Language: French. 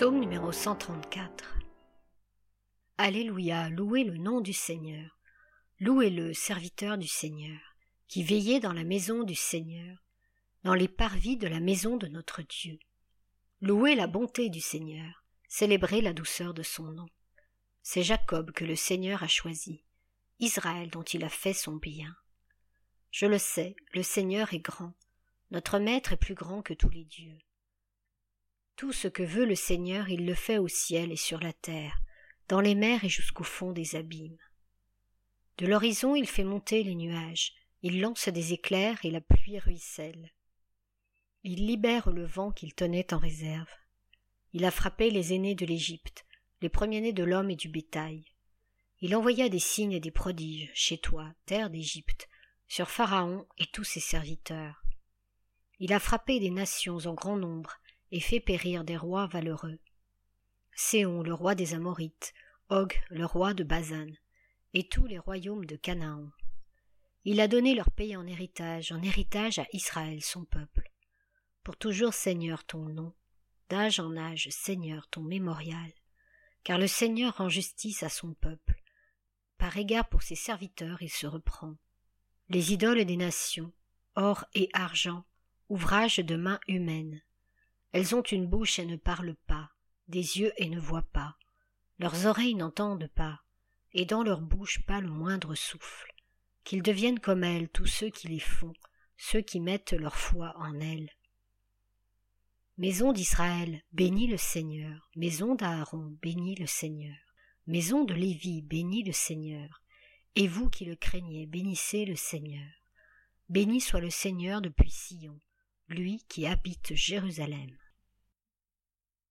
Psaume numéro 134. Alléluia, louez le nom du Seigneur. Louez-le, serviteur du Seigneur, qui veillez dans la maison du Seigneur, dans les parvis de la maison de notre Dieu. Louez la bonté du Seigneur, célébrez la douceur de son nom. C'est Jacob que le Seigneur a choisi, Israël dont il a fait son bien. Je le sais, le Seigneur est grand, notre Maître est plus grand que tous les dieux. Tout ce que veut le Seigneur, il le fait au ciel et sur la terre, dans les mers et jusqu'au fond des abîmes. De l'horizon, il fait monter les nuages, il lance des éclairs et la pluie ruisselle. Il libère le vent qu'il tenait en réserve. Il a frappé les aînés de l'Égypte, les premiers-nés de l'homme et du bétail. Il envoya des signes et des prodiges chez toi, terre d'Égypte, sur Pharaon et tous ses serviteurs. Il a frappé des nations en grand nombre, et fait périr des rois valeureux. Séon, le roi des Amorites, Og, le roi de Basan, et tous les royaumes de Canaan. Il a donné leur pays en héritage à Israël son peuple. Pour toujours, Seigneur, ton nom, d'âge en âge, Seigneur, ton mémorial. Car le Seigneur rend justice à son peuple. Par égard pour ses serviteurs, il se reprend. Les idoles des nations, or et argent, ouvrage de mains humaines. Elles ont une bouche et ne parlent pas, des yeux et ne voient pas, leurs oreilles n'entendent pas, et dans leur bouche pas le moindre souffle. Qu'ils deviennent comme elles tous ceux qui les font, ceux qui mettent leur foi en elles. Maison d'Israël, bénis le Seigneur, maison d'Aaron, bénis le Seigneur, maison de Lévi, bénis le Seigneur, et vous qui le craignez, bénissez le Seigneur. Béni soit le Seigneur depuis Sion, lui qui habite Jérusalem.